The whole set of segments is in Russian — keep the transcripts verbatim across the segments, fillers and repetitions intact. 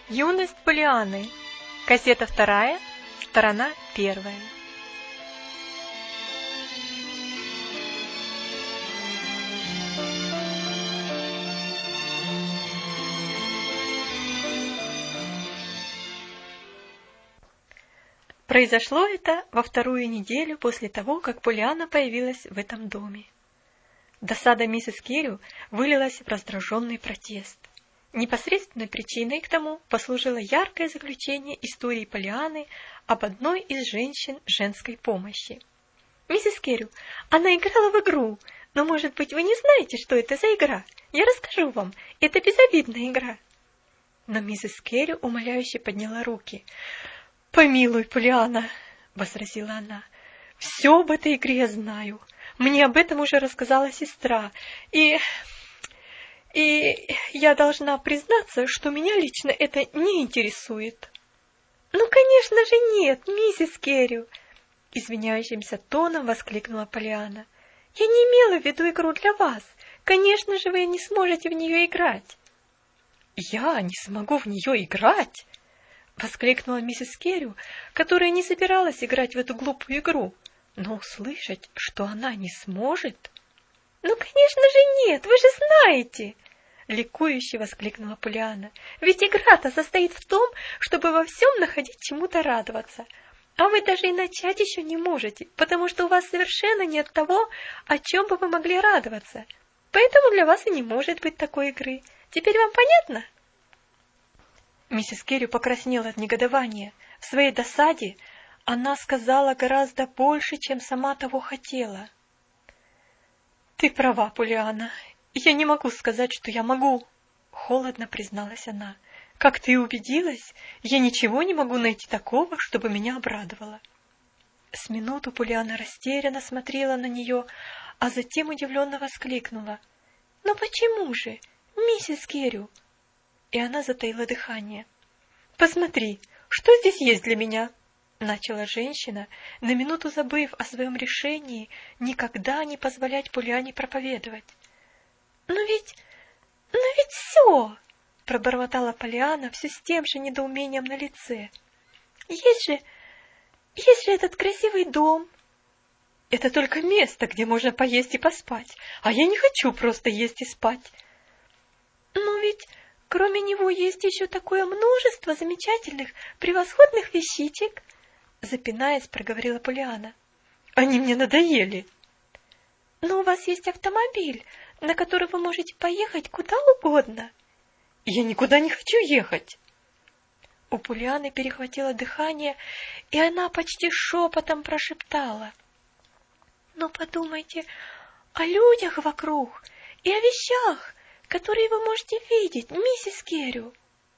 Юность Поллианны. Кассета вторая, сторона первая. Произошло это во вторую неделю после того, как Поллианна появилась в этом доме. Досада миссис Керрю вылилась в раздраженный протест. Непосредственной причиной к тому послужило яркое заключение истории Поллианны об одной из женщин женской помощи. «Миссис Керрю, она играла в игру, но, может быть, вы не знаете, что это за игра? Я расскажу вам, это безобидная игра». Но миссис Керрю умоляюще подняла руки. «Помилуй, Поллианна», — возразила она, — «все об этой игре я знаю. Мне об этом уже рассказала сестра, и... и я должна признаться, что меня лично это не интересует». «Ну, конечно же нет, миссис Керрю», — извиняющимся тоном воскликнула Поллианна. «Я не имела в виду игру для вас. Конечно же, вы не сможете в нее играть». «Я не смогу в нее играть?» — воскликнула миссис Керрю, которая не собиралась играть в эту глупую игру, но услышать, что она не сможет... «Ну, конечно же нет, вы же знаете!» — ликующе воскликнула Поллианна. «Ведь игра-то состоит в том, чтобы во всем находить чему-то радоваться. А вы даже и начать еще не можете, потому что у вас совершенно нет того, о чем бы вы могли радоваться. Поэтому для вас и не может быть такой игры. Теперь вам понятно?» Миссис Керрю покраснела от негодования. В своей досаде она сказала гораздо больше, чем сама того хотела. «Ты права, Поллианна. Я не могу сказать, что я могу», — холодно призналась она. «Как ты убедилась, я ничего не могу найти такого, чтобы меня обрадовало». С минуту Поллианна растерянно смотрела на нее, а затем удивленно воскликнула. «Но почему же, миссис Керрю?» И она затаила дыхание. «Посмотри, что здесь есть для меня?» — начала женщина, на минуту забыв о своем решении никогда не позволять Поллианне проповедовать. «Но ведь... но ведь все!» — пробормотала Поллианна все с тем же недоумением на лице. «Есть же... есть же этот красивый дом!» «Это только место, где можно поесть и поспать, а я не хочу просто есть и спать!» «Но ведь... кроме него есть еще такое множество замечательных, превосходных вещичек!» Запинаясь, проговорила Поллианна. «Они мне надоели!» «Но у вас есть автомобиль, на который вы можете поехать куда угодно!» «Я никуда не хочу ехать!» У Поллианны перехватило дыхание, и она почти шепотом прошептала. «Но подумайте о людях вокруг и о вещах, которые вы можете видеть, миссис Керрю!»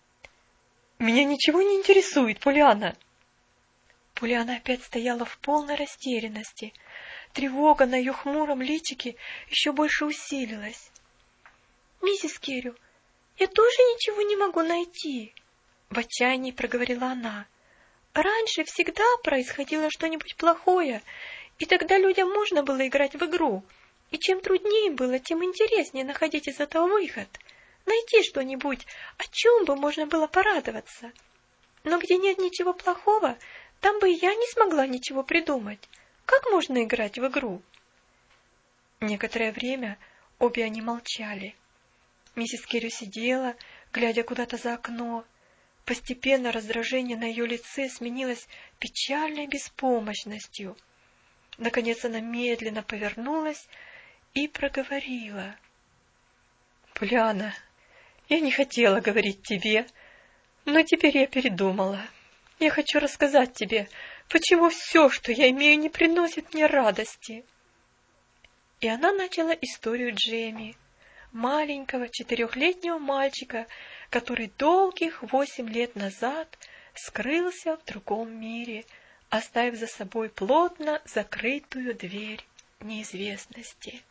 «Меня ничего не интересует, Поллианна!» Поллианна опять стояла в полной растерянности. Тревога на ее хмуром личике еще больше усилилась. «Миссис Керрю, я тоже ничего не могу найти!» В отчаянии проговорила она. «Раньше всегда происходило что-нибудь плохое, и тогда людям можно было играть в игру. И чем труднее было, тем интереснее находить из этого выход. Найти что-нибудь, о чем бы можно было порадоваться. Но где нет ничего плохого, там бы и я не смогла ничего придумать. Как можно играть в игру?» Некоторое время обе они молчали. Миссис Керрю сидела, глядя куда-то за окно. Постепенно раздражение на ее лице сменилось печальной беспомощностью. Наконец она медленно повернулась и проговорила. «Поллианна, я не хотела говорить тебе, но теперь я передумала. Я хочу рассказать тебе, почему все, что я имею, не приносит мне радости». И она начала историю Джемми, маленького четырехлетнего мальчика, который долгих восемь лет назад скрылся в другом мире, оставив за собой плотно закрытую дверь неизвестности.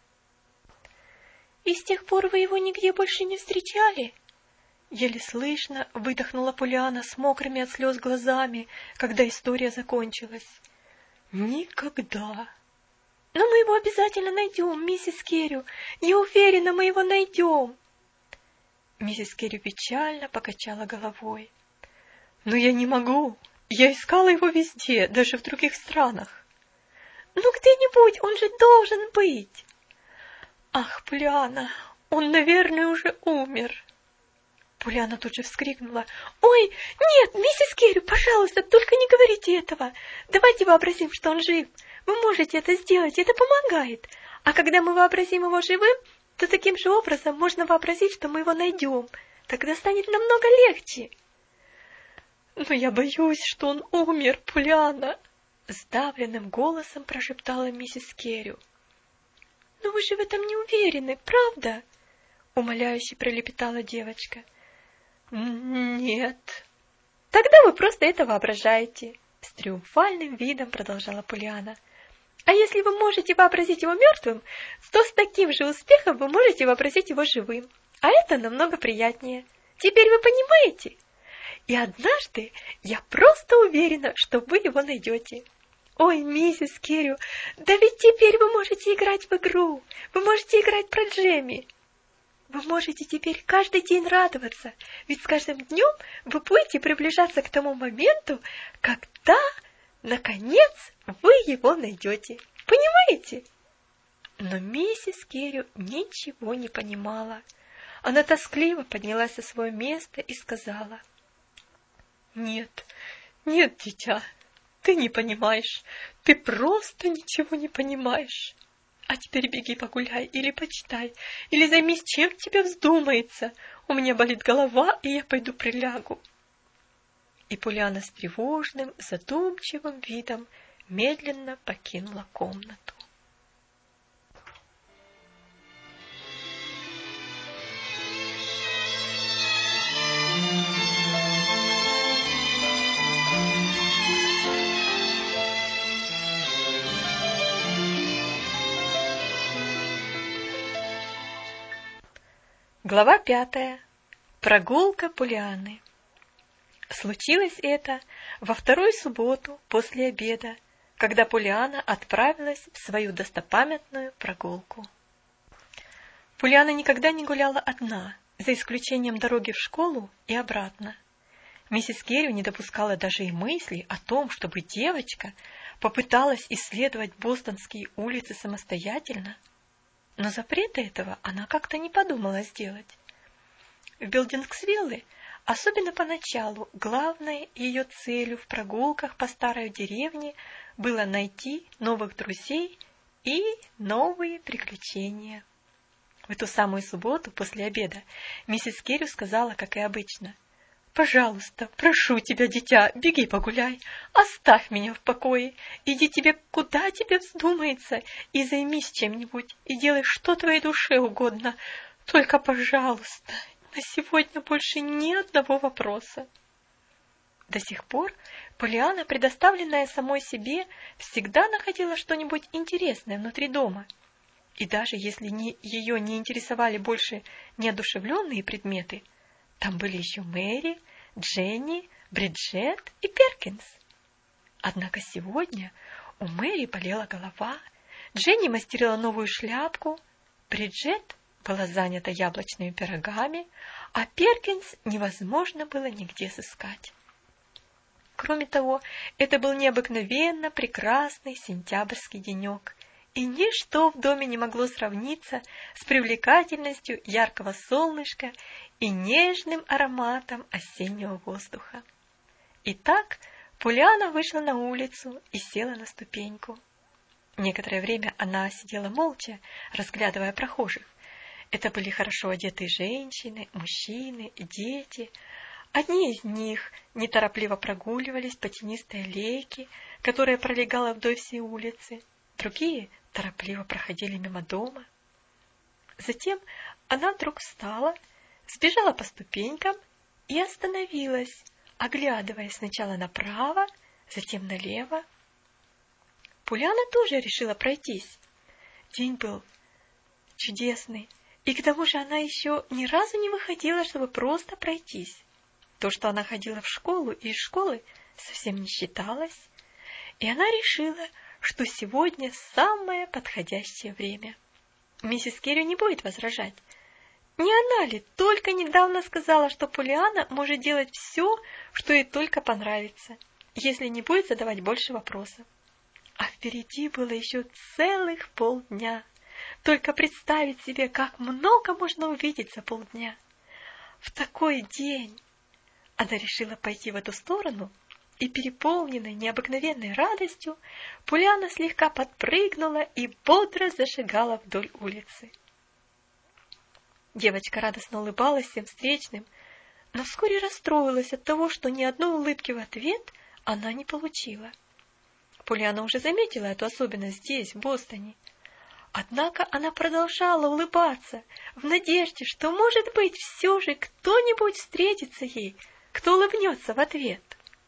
«И с тех пор вы его нигде больше не встречали?» Еле слышно выдохнула Поллианна с мокрыми от слез глазами, когда история закончилась. «Никогда!» «Но мы его обязательно найдем, миссис Керрю. Я уверена, мы его найдем!» Миссис Керрю печально покачала головой. Но я не могу. Я искала его везде, даже в других странах. Ну где-нибудь он же должен быть. Ах, Полианна, он, наверное, уже умер. Полианна тут же вскрикнула. Ой, нет, миссис Керри, пожалуйста, только не говорите этого. Давайте вообразим, что он жив. Вы можете это сделать, это помогает. А когда мы вообразим его живым, то таким же образом можно вообразить, что мы его найдем. Тогда станет намного легче. Но я боюсь, что он умер, Полианна, сдавленным голосом прошептала миссис Керри. Но вы же в этом не уверены, правда? Умоляюще пролепетала девочка. Нет. Тогда вы просто это воображаете, с триумфальным видом продолжала Полианна. А если вы можете вообразить его мертвым, то с таким же успехом вы можете вообразить его живым. А это намного приятнее. Теперь вы понимаете? И однажды я просто уверена, что вы его найдете. Ой, миссис Керри, да ведь теперь вы можете играть в игру. Вы можете играть про Джемми. Вы можете теперь каждый день радоваться, ведь с каждым днем вы будете приближаться к тому моменту, когда, наконец, вы его найдете. Понимаете? Но миссис Керри ничего не понимала. Она тоскливо поднялась со своего места и сказала: «Нет, нет, дитя, ты не понимаешь, ты просто ничего не понимаешь. А теперь беги погуляй или почитай, или займись чем тебе вздумается. У меня болит голова, и я пойду прилягу». И Полианна с тревожным, задумчивым видом медленно покинула комнату. Глава пятая. Прогулка Полианны. Случилось это во вторую субботу после обеда, когда Полианна отправилась в свою достопамятную прогулку. Полианна никогда не гуляла одна, за исключением дороги в школу и обратно. Миссис Керри не допускала даже и мысли о том, чтобы девочка попыталась исследовать бостонские улицы самостоятельно, но запрета этого она как-то не подумала сделать. В Билдингсвилле, особенно поначалу, главной ее целью в прогулках по старой деревне было найти новых друзей и новые приключения. В эту самую субботу после обеда миссис Керри сказала, как и обычно: «Пожалуйста, прошу тебя, дитя, беги погуляй, оставь меня в покое, иди тебе куда тебе вздумается и займись чем-нибудь, и делай, что твоей душе угодно. Только, пожалуйста, на сегодня больше ни одного вопроса». До сих пор Полианна, предоставленная самой себе, всегда находила что-нибудь интересное внутри дома. И даже если не, ее не интересовали больше неодушевленные предметы, там были еще Мэри, Дженни, Бриджет и Перкинс. Однако сегодня у Мэри болела голова, Дженни мастерила новую шляпку, Бриджет была занята яблочными пирогами, а Перкинс невозможно было нигде сыскать. Кроме того, это был необыкновенно прекрасный сентябрьский денек, и ничто в доме не могло сравниться с привлекательностью яркого солнышка и нежным ароматом осеннего воздуха. Итак, Полианна вышла на улицу и села на ступеньку. Некоторое время она сидела молча, разглядывая прохожих. Это были хорошо одетые женщины, мужчины, дети. Одни из них неторопливо прогуливались по тенистой аллейке, которая пролегала вдоль всей улицы, другие торопливо проходили мимо дома. Затем она вдруг встала, сбежала по ступенькам и остановилась, оглядываясь сначала направо, затем налево. Полианна тоже решила пройтись. День был чудесный, и к тому же она еще ни разу не выходила, чтобы просто пройтись. То, что она ходила в школу и из школы, совсем не считалось, и она решила, что сегодня самое подходящее время. Миссис Керри не будет возражать. Не она ли только недавно сказала, что Полианна может делать все, что ей только понравится, если не будет задавать больше вопросов? А впереди было еще целых полдня. Только представить себе, как много можно увидеть за полдня. В такой день она решила пойти в эту сторону, и, переполненной необыкновенной радостью, Полианна слегка подпрыгнула и бодро зашагала вдоль улицы. Девочка радостно улыбалась всем встречным, но вскоре расстроилась от того, что ни одной улыбки в ответ она не получила. Полианна уже заметила эту особенность здесь, в Бостоне. Однако она продолжала улыбаться, в надежде, что, может быть, все же кто-нибудь встретится ей, кто улыбнется в ответ.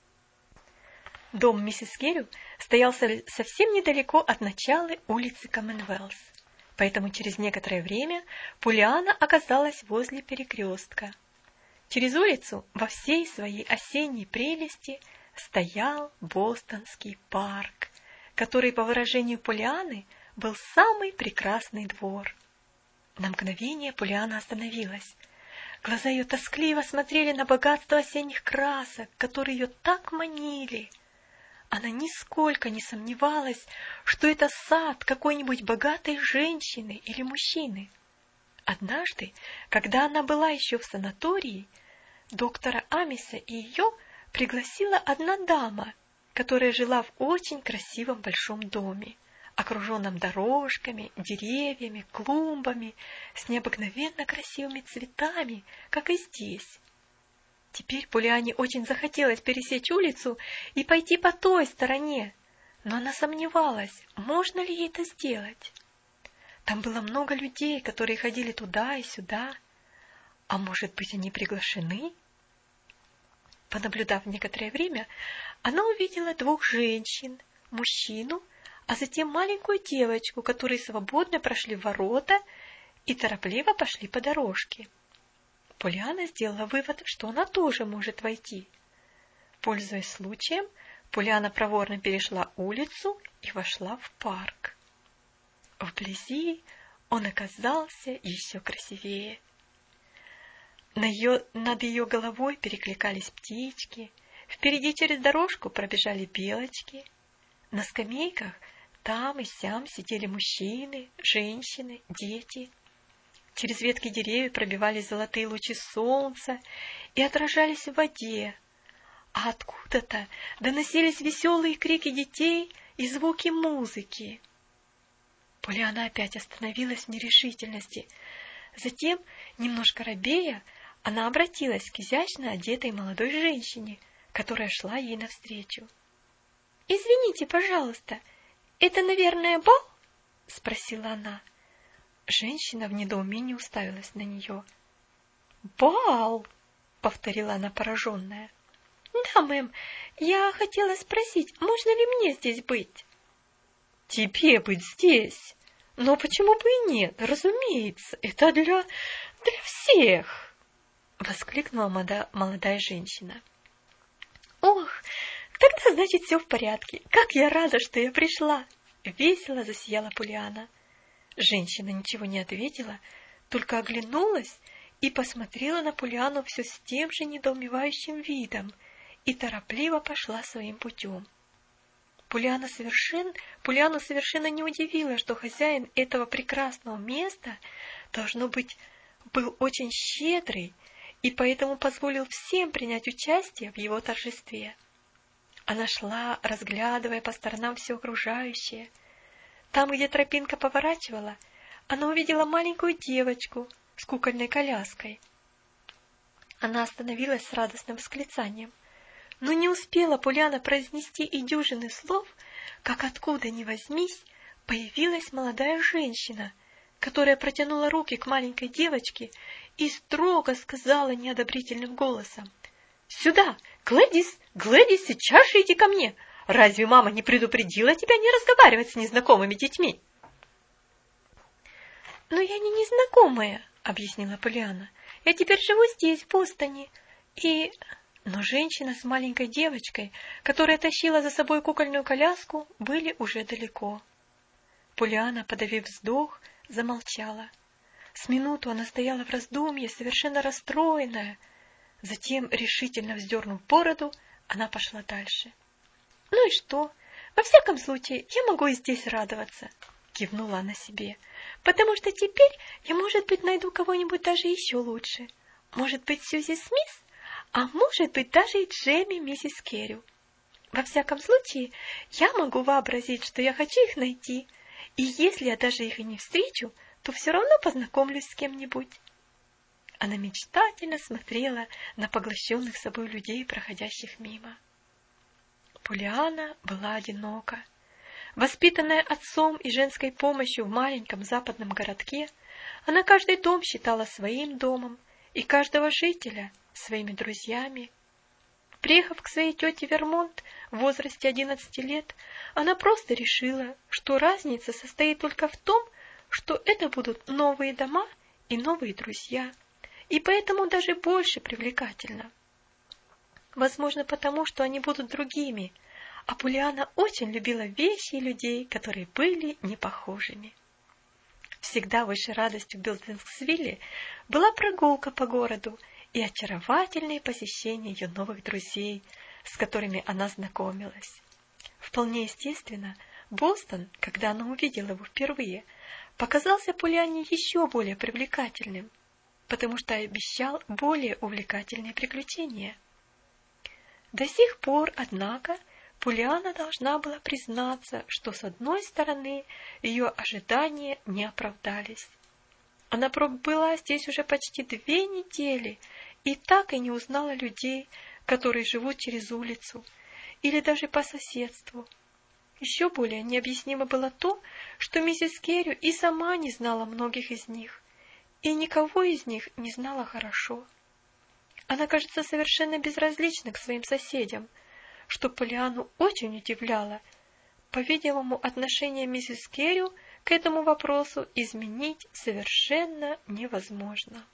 Дом миссис Керрю стоял совсем недалеко от начала улицы Коммонвелс, поэтому через некоторое время Полианна оказалась возле перекрестка. Через улицу во всей своей осенней прелести стоял Бостонский парк, который, по выражению Полианны, был самый прекрасный двор. На мгновение Полианна остановилась. Глаза ее тоскливо смотрели на богатство осенних красок, которые ее так манили. Она нисколько не сомневалась, что это сад какой-нибудь богатой женщины или мужчины. Однажды, когда она была еще в санатории, доктора Амиса и ее пригласила одна дама, которая жила в очень красивом большом доме, окруженном дорожками, деревьями, клумбами, с необыкновенно красивыми цветами, как и здесь. Теперь Полианне очень захотелось пересечь улицу и пойти по той стороне, но она сомневалась, можно ли ей это сделать. Там было много людей, которые ходили туда и сюда. А может быть, они приглашены? Понаблюдав некоторое время, она увидела двух женщин, мужчину, а затем маленькую девочку, которые свободно прошли в ворота и торопливо пошли по дорожке. Полианна сделала вывод, что она тоже может войти. Пользуясь случаем, Полианна проворно перешла улицу и вошла в парк. Вблизи он оказался еще красивее. На ее, над ее головой перекликались птички, впереди через дорожку пробежали белочки. На скамейках там и сям сидели мужчины, женщины, дети. Через ветки деревьев пробивались золотые лучи солнца и отражались в воде, а откуда-то доносились веселые крики детей и звуки музыки. Полианна опять остановилась в нерешительности. Затем, немножко робея, она обратилась к изящно одетой молодой женщине, которая шла ей навстречу. — Извините, пожалуйста, это, наверное, бал? — спросила она. Женщина в недоумении уставилась на нее. — Бал! — повторила она пораженная. — Да, мэм, я хотела спросить, можно ли мне здесь быть? — Тебе быть здесь? Но почему бы и нет? Разумеется, это для... для всех! — воскликнула мода... молодая женщина. — Ох, тогда, значит, все в порядке. Как я рада, что я пришла! — весело засияла Полианна. Женщина ничего не ответила, только оглянулась и посмотрела на Полианну все с тем же недоумевающим видом и торопливо пошла своим путем. Полианна совершенно, Полианну совершенно не удивило, что хозяин этого прекрасного места, должно быть, был очень щедрый и поэтому позволил всем принять участие в его торжестве. Она шла, разглядывая по сторонам все окружающее. Там, где тропинка поворачивала, она увидела маленькую девочку с кукольной коляской. Она остановилась с радостным восклицанием. Но не успела Полианна произнести и дюжины слов, как откуда ни возьмись появилась молодая женщина, которая протянула руки к маленькой девочке и строго сказала неодобрительным голосом: «Сюда! Глэдис! Глэдис, сейчас же иди ко мне! Разве мама не предупредила тебя не разговаривать с незнакомыми детьми?» «Но я не незнакомая», — объяснила Полианна. «Я теперь живу здесь, в Бостоне, и...» Но женщина с маленькой девочкой, которая тащила за собой кукольную коляску, были уже далеко. Полианна, подавив вздох, замолчала. С минуту она стояла в раздумье, совершенно расстроенная. Затем, решительно вздернув бороду, она пошла дальше. — Ну и что? Во всяком случае, я могу и здесь радоваться, — кивнула она себе, — потому что теперь я, может быть, найду кого-нибудь даже еще лучше. Может быть, Сьюзи Смит, а может быть, даже и Джемми миссис Керрю. Во всяком случае, я могу вообразить, что я хочу их найти, и если я даже их и не встречу, то все равно познакомлюсь с кем-нибудь. Она мечтательно смотрела на поглощенных собой людей, проходящих мимо. Полианна была одинока. Воспитанная отцом и женской помощью в маленьком западном городке, она каждый дом считала своим домом и каждого жителя своими друзьями. Приехав к своей тете в Вермонт в возрасте одиннадцати лет, она просто решила, что разница состоит только в том, что это будут новые дома и новые друзья, и поэтому даже больше привлекательно. Возможно, потому что они будут другими, а Полианна очень любила вещи и людей, которые были непохожими. Всегда высшей радостью в Билдингсвилле была прогулка по городу и очаровательные посещения ее новых друзей, с которыми она знакомилась. Вполне естественно, Бостон, когда она увидела его впервые, показался Полианне еще более привлекательным, потому что обещал более увлекательные приключения. До сих пор, однако, Полианна должна была признаться, что, с одной стороны, ее ожидания не оправдались. Она пробыла здесь уже почти две недели и так и не узнала людей, которые живут через улицу или даже по соседству. Еще более необъяснимо было то, что миссис Керрю и сама не знала многих из них, и никого из них не знала хорошо. Она, кажется, совершенно безразлична к своим соседям, что Полианну очень удивляло. По-видимому, отношение миссис Керрю к этому вопросу изменить совершенно невозможно.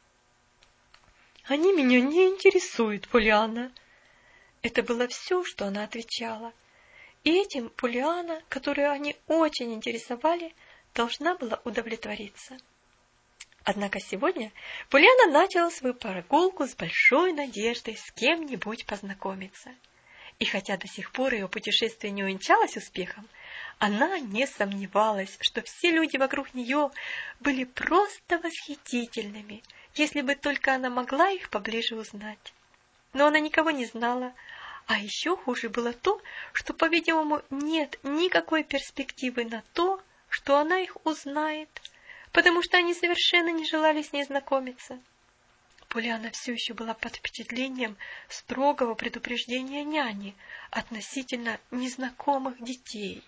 «Они меня не интересуют, Полианна!» Это было все, что она отвечала. И этим Полианна, которую они очень интересовали, должна была удовлетвориться. Однако сегодня Полианна начала свою прогулку с большой надеждой с кем-нибудь познакомиться. И хотя до сих пор ее путешествие не увенчалось успехом, она не сомневалась, что все люди вокруг нее были просто восхитительными, если бы только она могла их поближе узнать. Но она никого не знала, а еще хуже было то, что, по-видимому, нет никакой перспективы на то, что она их узнает, потому что они совершенно не желали с ней знакомиться. Полианна все еще была под впечатлением строгого предупреждения няни относительно незнакомых детей.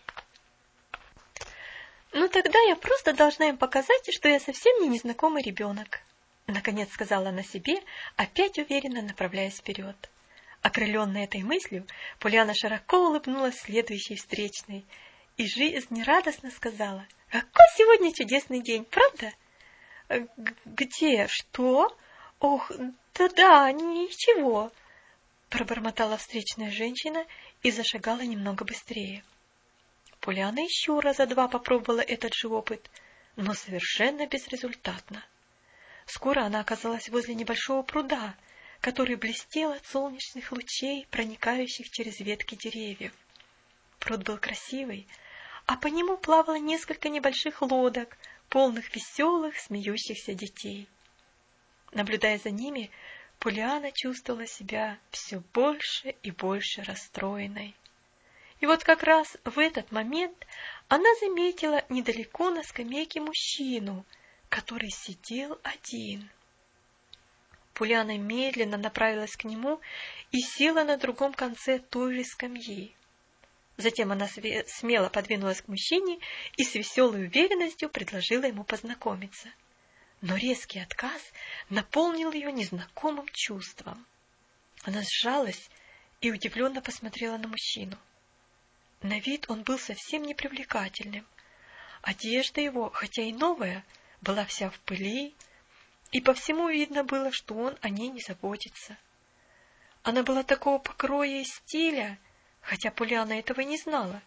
«Ну тогда я просто должна им показать, что я совсем не незнакомый ребенок», — наконец сказала она себе, опять уверенно направляясь вперед. Окрыленная этой мыслью, Полианна широко улыбнулась следующей встречной и жизнерадостно сказала: «Какой сегодня чудесный день, правда?» «Где? Что? Ох, да-да, ничего», — пробормотала встречная женщина и зашагала немного быстрее. Полианна еще раза два попробовала этот же опыт, но совершенно безрезультатно. Скоро она оказалась возле небольшого пруда, который блестел от солнечных лучей, проникающих через ветки деревьев. Пруд был красивый, а по нему плавало несколько небольших лодок, полных веселых, смеющихся детей. Наблюдая за ними, Полианна чувствовала себя все больше и больше расстроенной. И вот как раз в этот момент она заметила недалеко на скамейке мужчину, который сидел один. Полианна медленно направилась к нему и села на другом конце той же скамьи. Затем она смело подвинулась к мужчине и с веселой уверенностью предложила ему познакомиться. Но резкий отказ наполнил ее незнакомым чувством. Она сжалась и удивленно посмотрела на мужчину. На вид он был совсем непривлекательным. Одежда его, хотя и новая, была вся в пыли, и по всему видно было, что он о ней не заботится. Она была такого покроя и стиля, хотя Полианна этого не знала,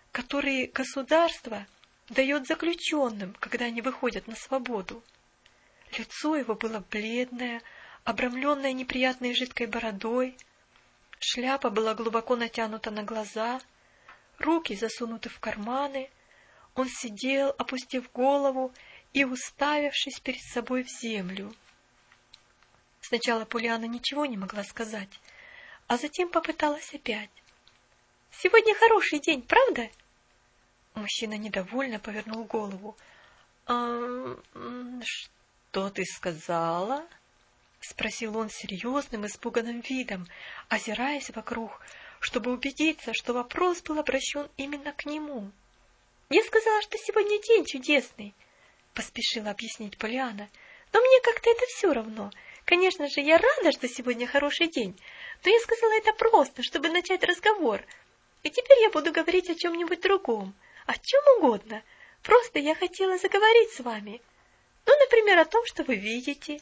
которые государство дает заключенным, когда они выходят на свободу. Лицо его было бледное, обрамленное неприятной жидкой бородой, шляпа была глубоко натянута на глаза, руки засунуты в карманы. Он сидел, опустив голову и уставившись перед собой в землю. Сначала Полианна ничего не могла сказать, а затем попыталась опять. «Сегодня хороший день, правда?» Мужчина недовольно повернул голову. «А что ты сказала?» — спросил он серьезным, испуганным видом, озираясь вокруг, чтобы убедиться, что вопрос был обращен именно к нему. «Я сказала, что сегодня день чудесный», — поспешила объяснить Полианна. «Но мне как-то это все равно. Конечно же, я рада, что сегодня хороший день, но я сказала это просто, чтобы начать разговор. И теперь я буду говорить о чем-нибудь другом, о чем угодно. Просто я хотела заговорить с вами. Ну, например, о том, что вы видите».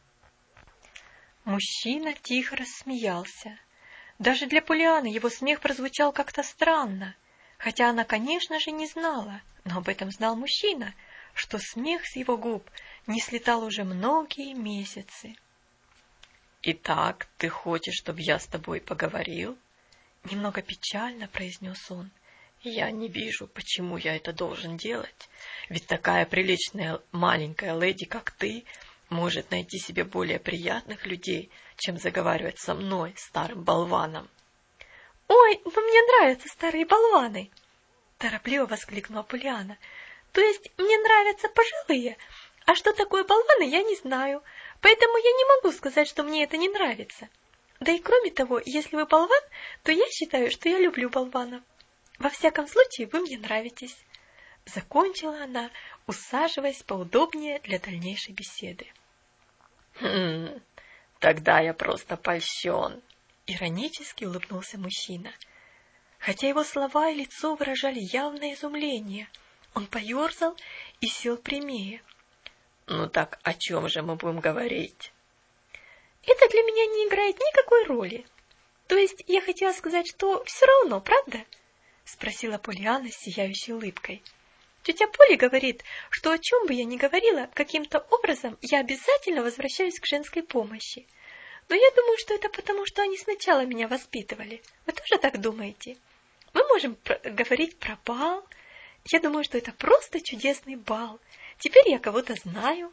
Мужчина тихо рассмеялся. Даже для Полианны его смех прозвучал как-то странно, хотя она, конечно же, не знала, но об этом знал мужчина, что смех с его губ не слетал уже многие месяцы. «Итак, ты хочешь, чтобы я с тобой поговорил?» Немного печально произнес он. «Я не вижу, почему я это должен делать, ведь такая приличная маленькая леди, как ты, может найти себе более приятных людей, чем заговаривать со мной, старым болваном». «Ой, ну мне нравятся старые болваны!» торопливо воскликнула Полианна. «То есть мне нравятся пожилые, а что такое болваны, я не знаю, поэтому я не могу сказать, что мне это не нравится. Да и кроме того, если вы болван, то я считаю, что я люблю болванов. Во всяком случае, вы мне нравитесь», — закончила она, усаживаясь поудобнее для дальнейшей беседы. «Хм, тогда я просто польщен», — иронически улыбнулся мужчина. Хотя его слова и лицо выражали явное изумление, он поерзал и сел прямее. «Ну так о чем же мы будем говорить?» «Это для меня не играет никакой роли. То есть я хотела сказать, что все равно, правда?» — спросила Полианна с сияющей улыбкой. «Тетя Поля говорит, что о чем бы я ни говорила, каким-то образом я обязательно возвращаюсь к женской помощи. Но я думаю, что это потому, что они сначала меня воспитывали. Вы тоже так думаете? Мы можем про- говорить про бал. Я думаю, что это просто чудесный бал. Теперь я кого-то знаю».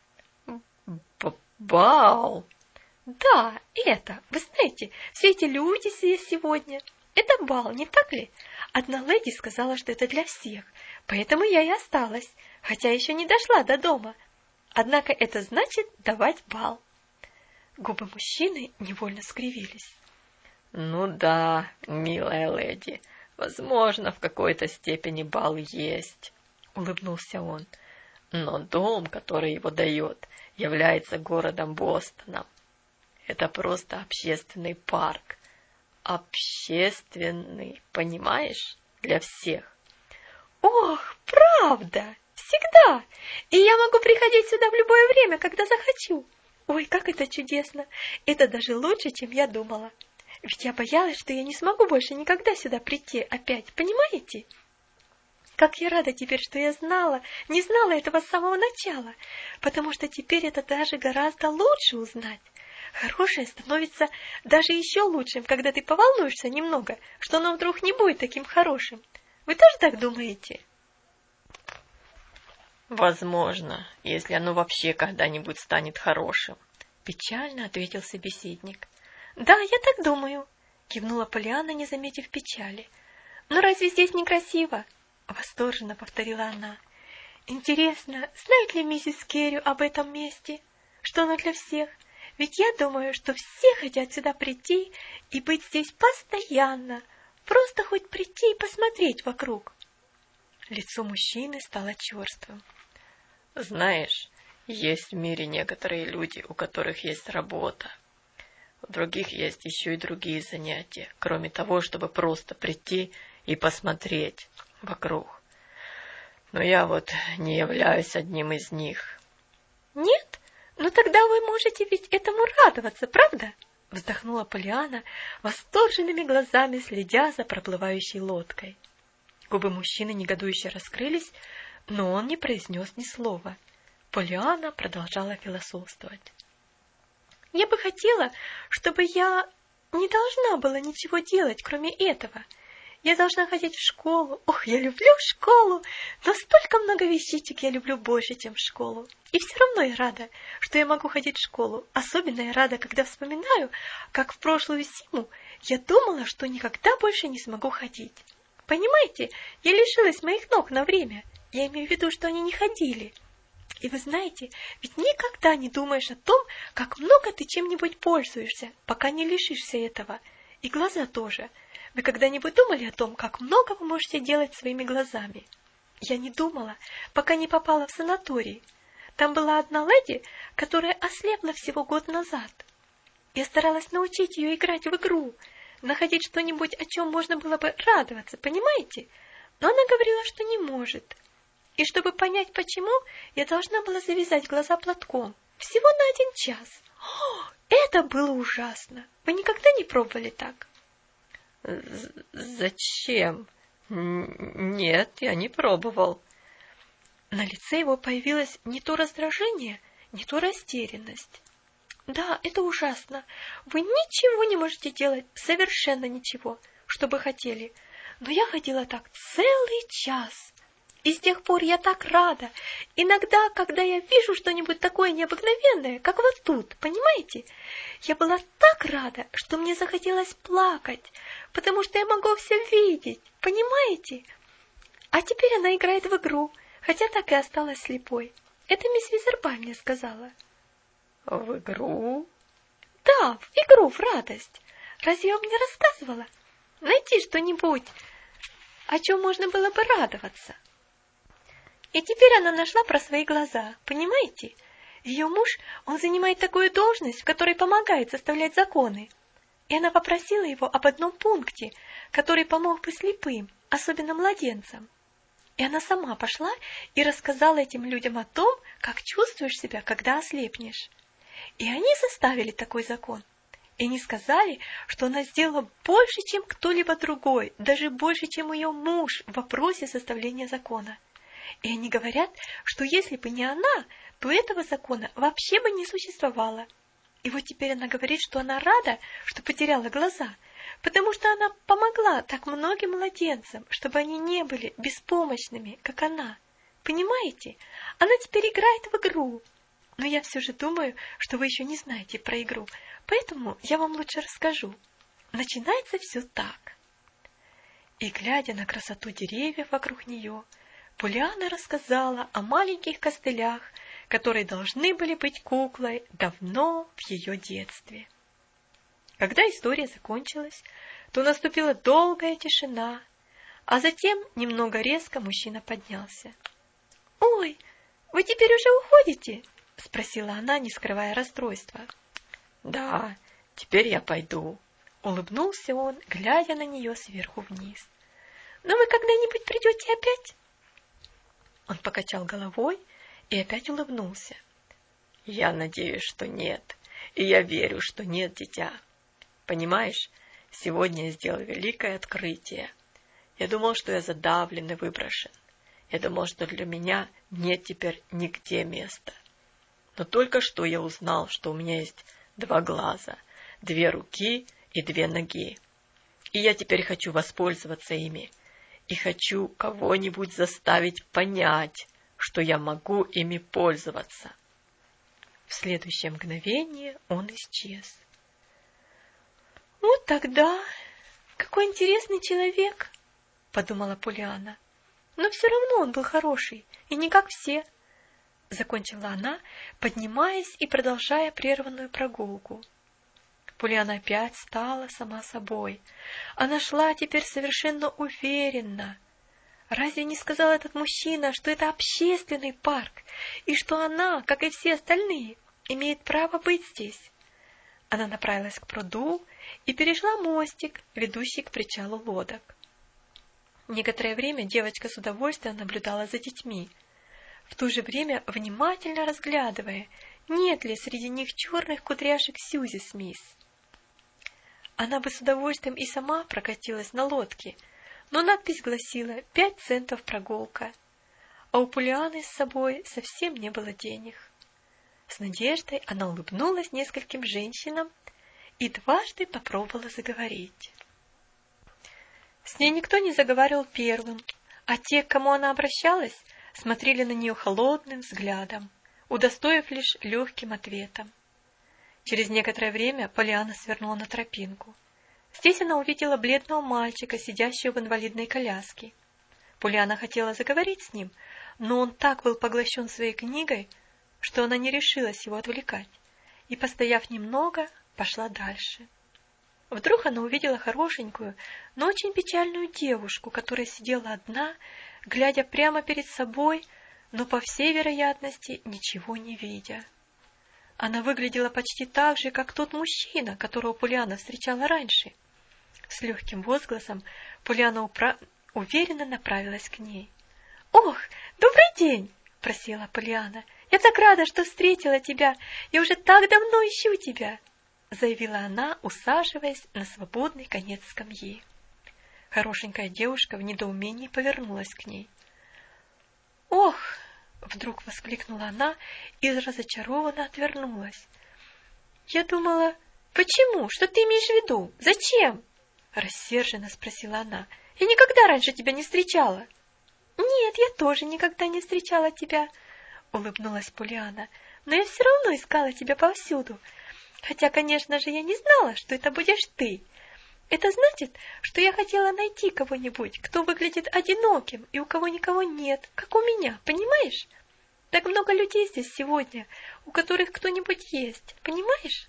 «Бал?» «Да, это, вы знаете, все эти люди здесь сегодня. Это бал, не так ли? Одна леди сказала, что это для всех, поэтому я и осталась, хотя еще не дошла до дома. Однако это значит давать бал». Губы мужчины невольно скривились. «Ну да, милая леди, возможно, в какой-то степени бал есть», — улыбнулся он. «Но дом, который его дает, является городом Бостоном. Это просто общественный парк. Общественный, понимаешь, для всех». «Ох, правда! Всегда! И я могу приходить сюда в любое время, когда захочу. Ой, как это чудесно! Это даже лучше, чем я думала. Ведь я боялась, что я не смогу больше никогда сюда прийти опять, понимаете? Как я рада теперь, что я знала, не знала этого с самого начала, потому что теперь это даже гораздо лучше узнать. Хорошее становится даже еще лучшим, когда ты поволнуешься немного, что оно вдруг не будет таким хорошим. Вы тоже так думаете?» «Возможно, если оно вообще когда-нибудь станет хорошим», — печально ответил собеседник. «Да, я так думаю», — кивнула Полианна, не заметив печали. «Но разве здесь некрасиво?» — восторженно повторила она. «Интересно, знает ли миссис Керри об этом месте? Что оно для всех? Ведь я думаю, что все хотят сюда прийти и быть здесь постоянно, просто хоть прийти и посмотреть вокруг». Лицо мужчины стало черствым. «Знаешь, есть в мире некоторые люди, у которых есть работа. У других есть еще и другие занятия, кроме того, чтобы просто прийти и посмотреть вокруг. Но я вот не являюсь одним из них». «Нет? Ну тогда вы можете ведь этому радоваться, правда?» — вздохнула Полианна, восторженными глазами следя за проплывающей лодкой. Губы мужчины негодующе раскрылись, но он не произнес ни слова. Полианна продолжала философствовать. «Я бы хотела, чтобы я не должна была ничего делать, кроме этого. Я должна ходить в школу. Ох, я люблю школу! Но столько много вещичек я люблю больше, чем школу. И все равно я рада, что я могу ходить в школу. Особенно я рада, когда вспоминаю, как в прошлую зиму я думала, что никогда больше не смогу ходить. Понимаете, я лишилась моих ног на время. Я имею в виду, что они не ходили. И вы знаете, ведь никогда не думаешь о том, как много ты чем-нибудь пользуешься, пока не лишишься этого. И глаза тоже. Вы когда-нибудь думали о том, как много вы можете делать своими глазами? Я не думала, пока не попала в санаторий. Там была одна леди, которая ослепла всего год назад. Я старалась научить ее играть в игру, находить что-нибудь, о чем можно было бы радоваться, понимаете? Но она говорила, что не может. И чтобы понять почему, я должна была завязать глаза платком. Всего на один час. О, это было ужасно. Вы никогда не пробовали так? Зачем? Нет, я не пробовал. На лице его появилось не то раздражение, не то растерянность. Да, это ужасно. Вы ничего не можете делать, совершенно ничего, что бы хотели. Но я ходила так целый час. И с тех пор я так рада. Иногда, когда я вижу что-нибудь такое необыкновенное, как вот тут, понимаете? Я была так рада, что мне захотелось плакать, потому что я могу все видеть, понимаете? А теперь она играет в игру, хотя так и осталась слепой. Это мисс Визербаль мне сказала. В игру? Да, в игру, в радость. Разве я вам не рассказывала? Найти что-нибудь, о чем можно было бы радоваться. И теперь она нашла про свои глаза, понимаете? Ее муж, он занимает такую должность, в которой помогает составлять законы. И она попросила его об одном пункте, который помог бы слепым, особенно младенцам. И она сама пошла и рассказала этим людям о том, как чувствуешь себя, когда ослепнешь. И они составили такой закон. И они сказали, что она сделала больше, чем кто-либо другой, даже больше, чем ее муж в вопросе составления закона. И они говорят, что если бы не она, то этого закона вообще бы не существовало. И вот теперь она говорит, что она рада, что потеряла глаза, потому что она помогла так многим младенцам, чтобы они не были беспомощными, как она. Понимаете? Она теперь играет в игру. Но я все же думаю, что вы еще не знаете про игру, поэтому я вам лучше расскажу. Начинается все так. И, глядя на красоту деревьев вокруг нее, Полианна рассказала о маленьких костылях, которые должны были быть куклой давно в ее детстве. Когда история закончилась, то наступила долгая тишина, а затем немного резко мужчина поднялся. — Ой, вы теперь уже уходите? — спросила она, не скрывая расстройства. — Да, теперь я пойду. — улыбнулся он, глядя на нее сверху вниз. — Но вы когда-нибудь придете опять? Он покачал головой и опять улыбнулся. — Я надеюсь, что нет, и я верю, что нет, дитя. Понимаешь, сегодня я сделал великое открытие. Я думал, что я задавлен и выброшен. Я думал, что для меня нет теперь нигде места. Но только что я узнал, что у меня есть два глаза, две руки и две ноги. И я теперь хочу воспользоваться ими. И хочу кого-нибудь заставить понять, что я могу ими пользоваться. В следующее мгновение он исчез. «Вот тогда, какой интересный человек!» — подумала Полианна. «Но все равно он был хороший, и не как все!» — закончила она, поднимаясь и продолжая прерванную прогулку. Полианна опять стала сама собой. Она шла теперь совершенно уверенно. Разве не сказал этот мужчина, что это общественный парк, и что она, как и все остальные, имеет право быть здесь? Она направилась к пруду и перешла мостик, ведущий к причалу лодок. Некоторое время девочка с удовольствием наблюдала за детьми, в то же время внимательно разглядывая, нет ли среди них черных кудряшек Сьюзи Смис. Она бы с удовольствием и сама прокатилась на лодке, но надпись гласила «пять центов прогулка». а у Полианы с собой совсем не было денег. С надеждой она улыбнулась нескольким женщинам и дважды попробовала заговорить. С ней никто не заговаривал первым, а те, к кому она обращалась, смотрели на нее холодным взглядом, удостоив лишь легким ответом. Через некоторое время Полиана свернула на тропинку. Здесь она увидела бледного мальчика, сидящего в инвалидной коляске. Полиана хотела заговорить с ним, но он так был поглощен своей книгой, что она не решилась его отвлекать, и, постояв немного, пошла дальше. Вдруг она увидела хорошенькую, но очень печальную девушку, которая сидела одна, глядя прямо перед собой, но, по всей вероятности, ничего не видя. Она выглядела почти так же, как тот мужчина, которого Полиана встречала раньше. С легким возгласом Полиана упра... уверенно направилась к ней. «Ох, добрый день!» — просила Полиана. «Я так рада, что встретила тебя! Я уже так давно ищу тебя!» — заявила она, усаживаясь на свободный конец скамьи. Хорошенькая девушка в недоумении повернулась к ней. «Ох!» — вдруг воскликнула она и разочарованно отвернулась. «Я думала... Почему? Что ты имеешь в виду? Зачем?» — рассерженно спросила она. «Я никогда раньше тебя не встречала». «Нет, я тоже никогда не встречала тебя», — улыбнулась Полиана. «Но я все равно искала тебя повсюду. Хотя, конечно же, я не знала, что это будешь ты. Это значит, что я хотела найти кого-нибудь, кто выглядит одиноким и у кого никого нет, как у меня, понимаешь? Так много людей здесь сегодня, у которых кто-нибудь есть, понимаешь?»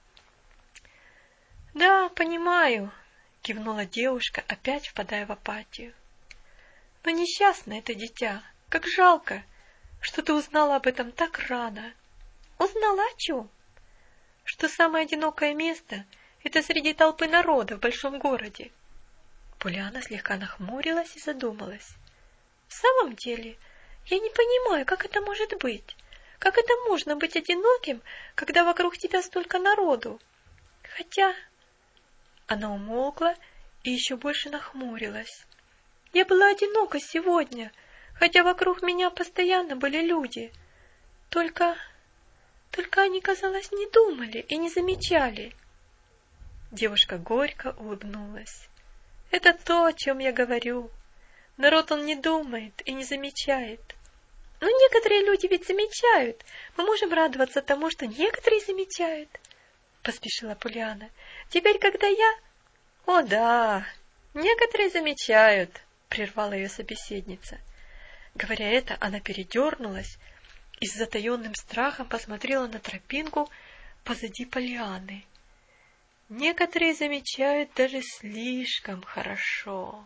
«Да, понимаю», — кивнула девушка, опять впадая в апатию. «Но несчастное это дитя, как жалко, что ты узнала об этом так рано». «Узнала о чем?» «Что самое одинокое место — это среди толпы народа в большом городе». Полиана слегка нахмурилась и задумалась. «В самом деле, я не понимаю, как это может быть. Как это можно быть одиноким, когда вокруг тебя столько народу? Хотя...» Она умолкла и еще больше нахмурилась. «Я была одинока сегодня, хотя вокруг меня постоянно были люди. Только... только они, казалось, не думали и не замечали». Девушка горько улыбнулась. «Это то, о чем я говорю. Народ он не думает и не замечает. Но некоторые люди ведь замечают. Мы можем радоваться тому, что некоторые замечают», — поспешила Полиана. «Теперь, когда я...» «О да, некоторые замечают», — прервала ее собеседница. Говоря это, она передернулась и с затаенным страхом посмотрела на тропинку позади Полианы. «Некоторые замечают даже слишком хорошо».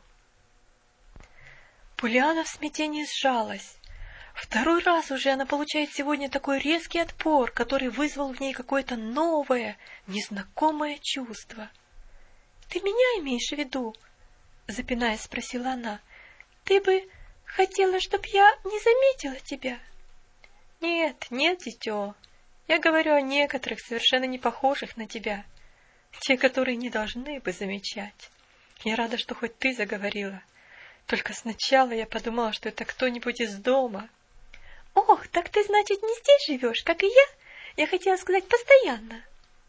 Полиана в смятении сжалась. Второй раз уже она получает сегодня такой резкий отпор, который вызвал в ней какое-то новое, незнакомое чувство. «Ты меня имеешь в виду?» — запинаясь, спросила она. «Ты бы хотела, чтоб я не заметила тебя?» «Нет, нет, дитё. Я говорю о некоторых, совершенно не похожих на тебя. Те, которые не должны бы замечать. Я рада, что хоть ты заговорила. Только сначала я подумала, что это кто-нибудь из дома». «Ох, так ты, значит, не здесь живешь, как и я? Я хотела сказать, постоянно».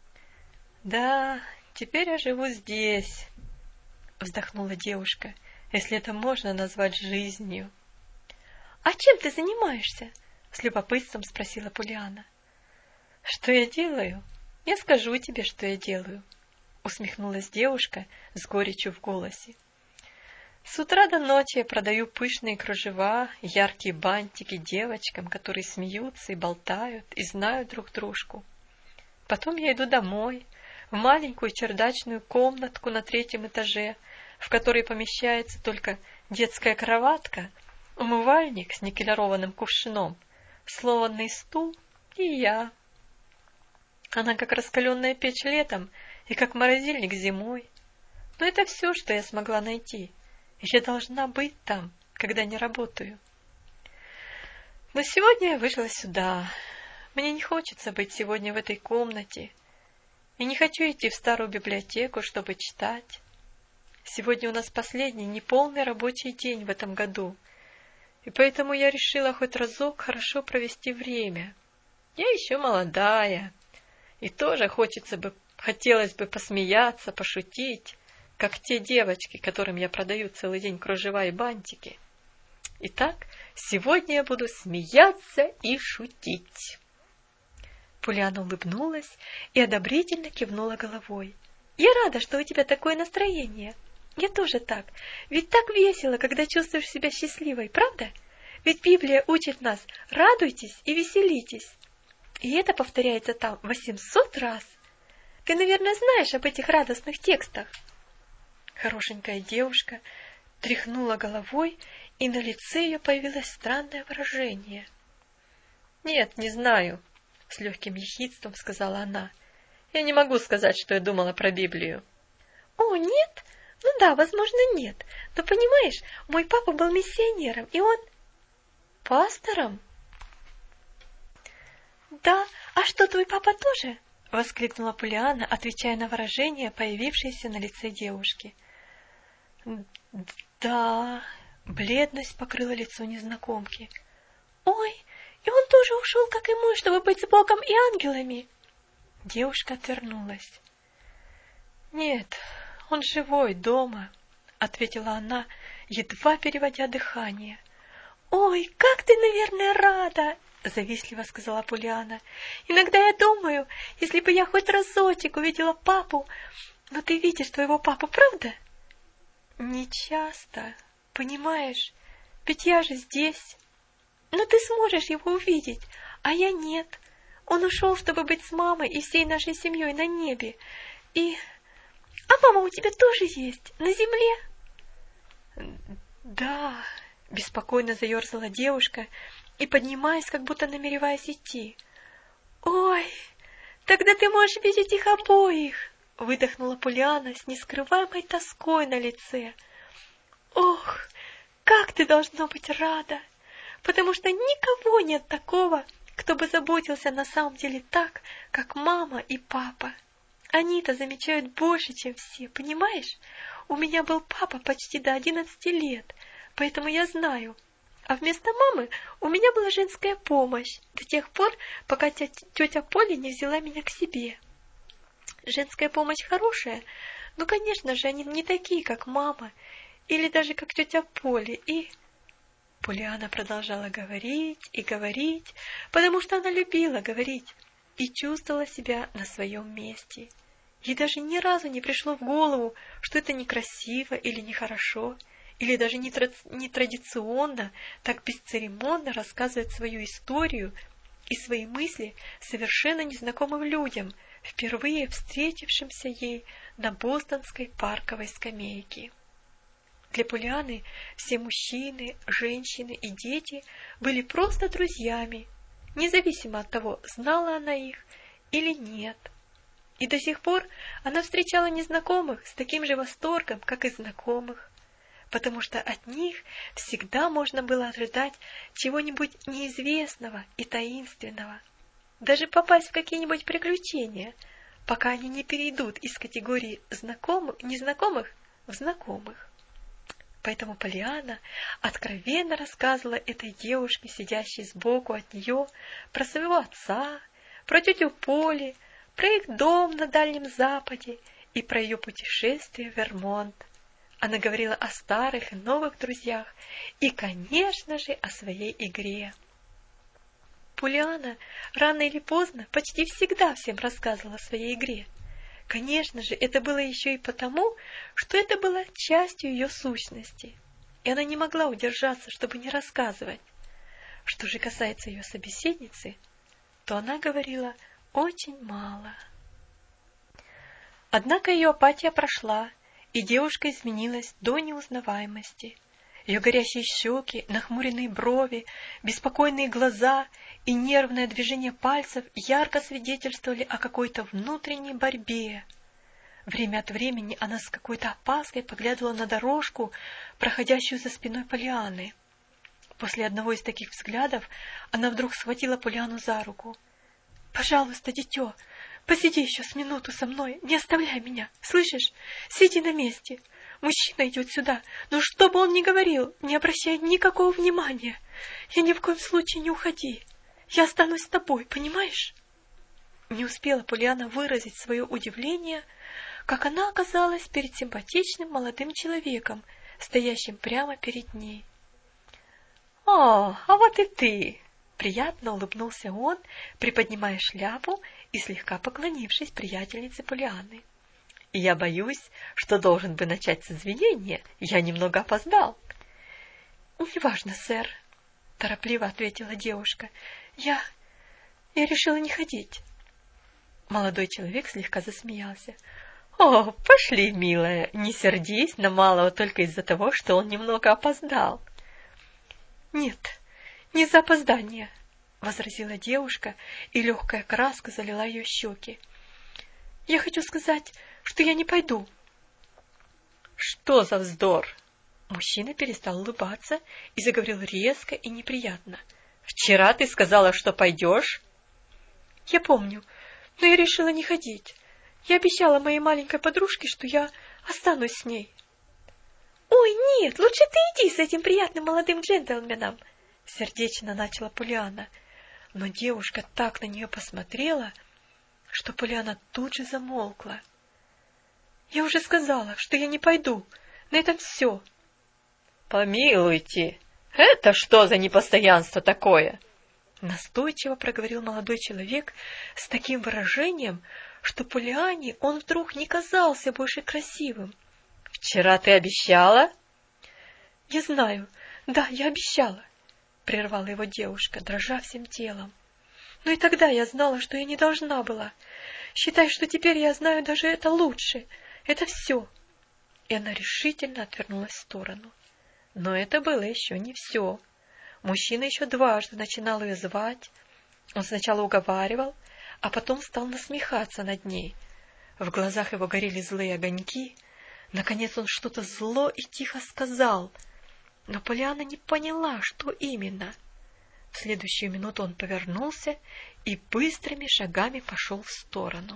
«Да, теперь я живу здесь», — вздохнула девушка, «если это можно назвать жизнью». «А чем ты занимаешься?» — с любопытством спросила Полиана. «Что я делаю? Я скажу тебе, что я делаю», — усмехнулась девушка с горечью в голосе. «С утра до ночи я продаю пышные кружева, яркие бантики девочкам, которые смеются и болтают, и знают друг дружку. Потом я иду домой, в маленькую чердачную комнатку на третьем этаже, в которой помещается только детская кроватка, умывальник с никелированным кувшином, сломанный стул и я. Она как раскаленная печь летом и как морозильник зимой. Но это все, что я смогла найти. И я должна быть там, когда не работаю. Но сегодня я вышла сюда. Мне не хочется быть сегодня в этой комнате. И не хочу идти в старую библиотеку, чтобы читать. Сегодня у нас последний неполный рабочий день в этом году. и поэтому я решила хоть разок хорошо провести время. Я еще молодая, и тоже хочется бы, хотелось бы посмеяться, пошутить, как те девочки, которым я продаю целый день кружева и бантики. Итак, сегодня я буду смеяться и шутить». Полианна улыбнулась и одобрительно кивнула головой. «Я рада, что у тебя такое настроение. Я тоже так. Ведь так весело, когда чувствуешь себя счастливой, правда? Ведь Библия учит нас: радуйтесь и веселитесь. И это повторяется там восемьсот раз. Ты, наверное, знаешь об этих радостных текстах». Хорошенькая девушка тряхнула головой, и на лице ее появилось странное выражение. «Нет, не знаю», — с легким ехидством сказала она. «Я не могу сказать, что я думала про Библию». «О, нет? Ну да, возможно, нет. Но понимаешь, мой папа был миссионером, и он...» «Пастором?» «Да, а что, твой папа тоже?» — воскликнула Полианна, отвечая на выражение, появившееся на лице девушки. «Да...» — бледность покрыла лицо незнакомки. «Ой, и он тоже ушел, как и мы, чтобы быть с Богом и ангелами!» Девушка отвернулась. «Нет, он живой, дома», — ответила она, едва переводя дыхание. «Ой, как ты, наверное, рада!» — завистливо сказала Полианна. «Иногда я думаю, если бы я хоть разочек увидела папу... Но ты видишь твоего папу, правда?» «Не часто, понимаешь, ведь я же здесь. Но ты сможешь его увидеть, а я нет. Он ушел, чтобы быть с мамой и всей нашей семьей на небе. И... А мама у тебя тоже есть, на земле?» «Да», — беспокойно заерзала девушка и, поднимаясь, как будто намереваясь идти. «Ой, тогда ты можешь видеть их обоих!» — выдохнула Полианна с нескрываемой тоской на лице. «Ох, как ты должна быть рада! Потому что никого нет такого, кто бы заботился на самом деле так, как мама и папа. Они-то замечают больше, чем все, понимаешь? У меня был папа почти до одиннадцати лет, поэтому я знаю. А вместо мамы у меня была женская помощь до тех пор, пока тетя Поля не взяла меня к себе. Женская помощь хорошая, но, конечно же, они не такие, как мама, или даже как тетя Поля, и...» Полианна продолжала говорить и говорить, потому что она любила говорить и чувствовала себя на своем месте. Ей даже ни разу не пришло в голову, что это некрасиво или нехорошо, или даже нетрадиционно так бесцеремонно рассказывать свою историю и свои мысли совершенно незнакомым людям, впервые встретившимся ей на бостонской парковой скамейке. Для Полианны все мужчины, женщины и дети были просто друзьями, независимо от того, знала она их или нет. И до сих пор она встречала незнакомых с таким же восторгом, как и знакомых, потому что от них всегда можно было ожидать чего-нибудь неизвестного и таинственного, даже попасть в какие-нибудь приключения, пока они не перейдут из категории знакомых, незнакомых в знакомых. Поэтому Полианна откровенно рассказывала этой девушке, сидящей сбоку от нее, про своего отца, про тетю Поли, про их дом на Дальнем Западе и про ее путешествие в Вермонт. Она говорила о старых и новых друзьях и, конечно же, о своей игре. Полианна рано или поздно почти всегда всем рассказывала о своей игре. Конечно же, это было еще и потому, что это было частью ее сущности, и она не могла удержаться, чтобы не рассказывать. Что же касается ее собеседницы, то она говорила очень мало. Однако ее апатия прошла, и девушка изменилась до неузнаваемости. Ее горящие щеки, нахмуренные брови, беспокойные глаза и нервное движение пальцев ярко свидетельствовали о какой-то внутренней борьбе. Время от времени она с какой-то опаской поглядывала на дорожку, проходящую за спиной Полианны. После одного из таких взглядов она вдруг схватила Полианну за руку. «Пожалуйста, дитё, посиди еще с минуту со мной, не оставляй меня, слышишь? Сиди на месте. Мужчина идет сюда, но что бы он ни говорил, не обращай никакого внимания. Я ни в коем случае не уходи. Я останусь с тобой, понимаешь? Не успела Полианна выразить свое удивление, как она оказалась перед симпатичным молодым человеком, стоящим прямо перед ней. — О, а вот и ты! — приятно улыбнулся он, приподнимая шляпу и слегка поклонившись приятельнице Полианны. — Я боюсь, что должен бы начать с извинения, я немного опоздал. — Неважно, сэр, — торопливо ответила девушка. — Я... я решила не ходить. Молодой человек слегка засмеялся. — О, пошли, милая, не сердись на малого только из-за того, что он немного опоздал. — Нет, не за опоздание, — возразила девушка, и легкая краска залила ее щеки. — Я хочу сказать, что я не пойду. — Что за вздор? Мужчина перестал улыбаться и заговорил резко и неприятно. — Вчера ты сказала, что пойдешь? — Я помню, но я решила не ходить. Я обещала моей маленькой подружке, что я останусь с ней. — Ой, нет, лучше ты иди с этим приятным молодым джентльменом, — сердечно начала Полианна. Но девушка так на нее посмотрела, что Полианна тут же замолкла. — Я уже сказала, что я не пойду. На этом все. — Помилуйте, это что за непостоянство такое? Настойчиво проговорил молодой человек с таким выражением, что Полианне он вдруг не казался больше красивым. — Вчера ты обещала? — Я знаю, да, я обещала, — прервала его девушка, дрожа всем телом. — Но и тогда я знала, что я не должна была. Считай, что теперь я знаю даже это лучше. Это все. И она решительно отвернулась в сторону. Но это было еще не все. Мужчина еще дважды начинал ее звать. Он сначала уговаривал, а потом стал насмехаться над ней. В глазах его горели злые огоньки. Наконец он что-то зло и тихо сказал, но Полианна не поняла, что именно. В следующую минуту он повернулся и быстрыми шагами пошел в сторону.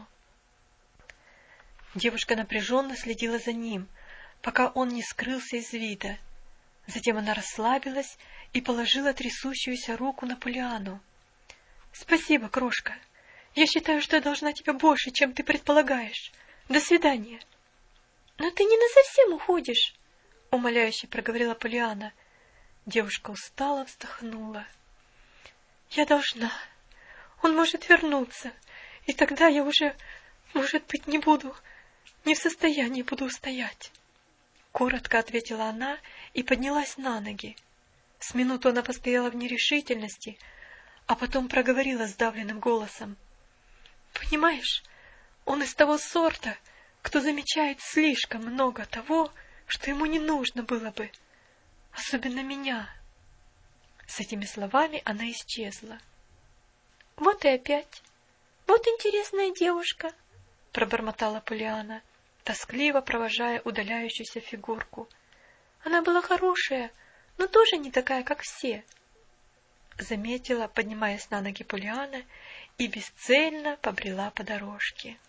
Девушка напряженно следила за ним, пока он не скрылся из вида. Затем она расслабилась и положила трясущуюся руку на Полианну. — Спасибо, крошка. Я считаю, что я должна тебе больше, чем ты предполагаешь. До свидания. — Но ты не насовсем уходишь, — умоляюще проговорила Полианна. Девушка устало вздохнула. — Я должна. Он может вернуться, и тогда я уже, может быть, не буду, не в состоянии буду устоять. Коротко ответила она и поднялась на ноги. С минуту она постояла в нерешительности, а потом проговорила сдавленным голосом. — Понимаешь, он из того сорта, кто замечает слишком много того, что ему не нужно было бы, особенно меня. С этими словами она исчезла. — Вот и опять. Вот интересная девушка, — пробормотала Полианна, тоскливо провожая удаляющуюся фигурку. Она была хорошая, но тоже не такая, как все. Заметила, поднимаясь на ноги Полианна, и бесцельно побрела по дорожке.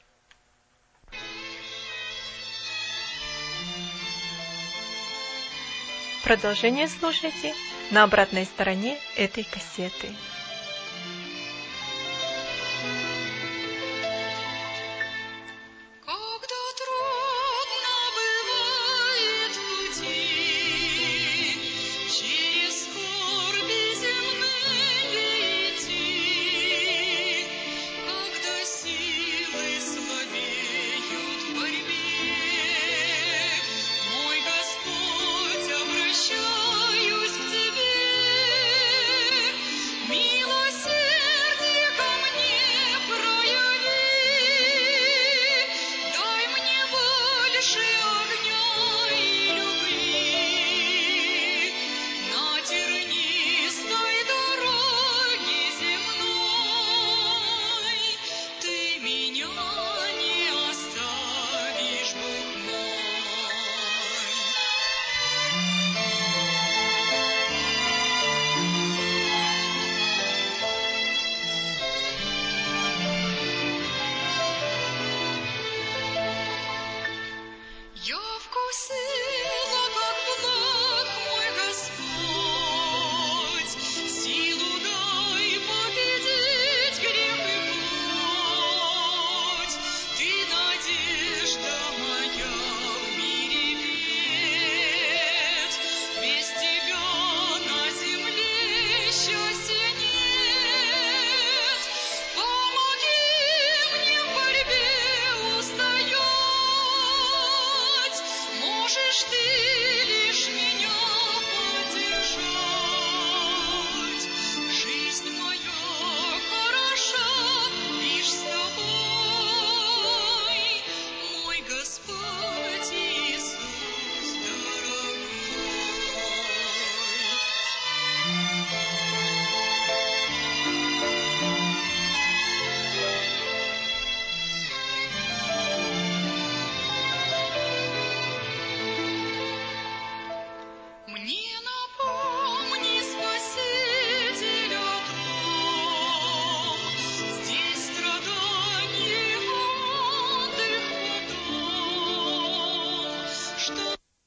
Продолжение слушайте на обратной стороне этой кассеты.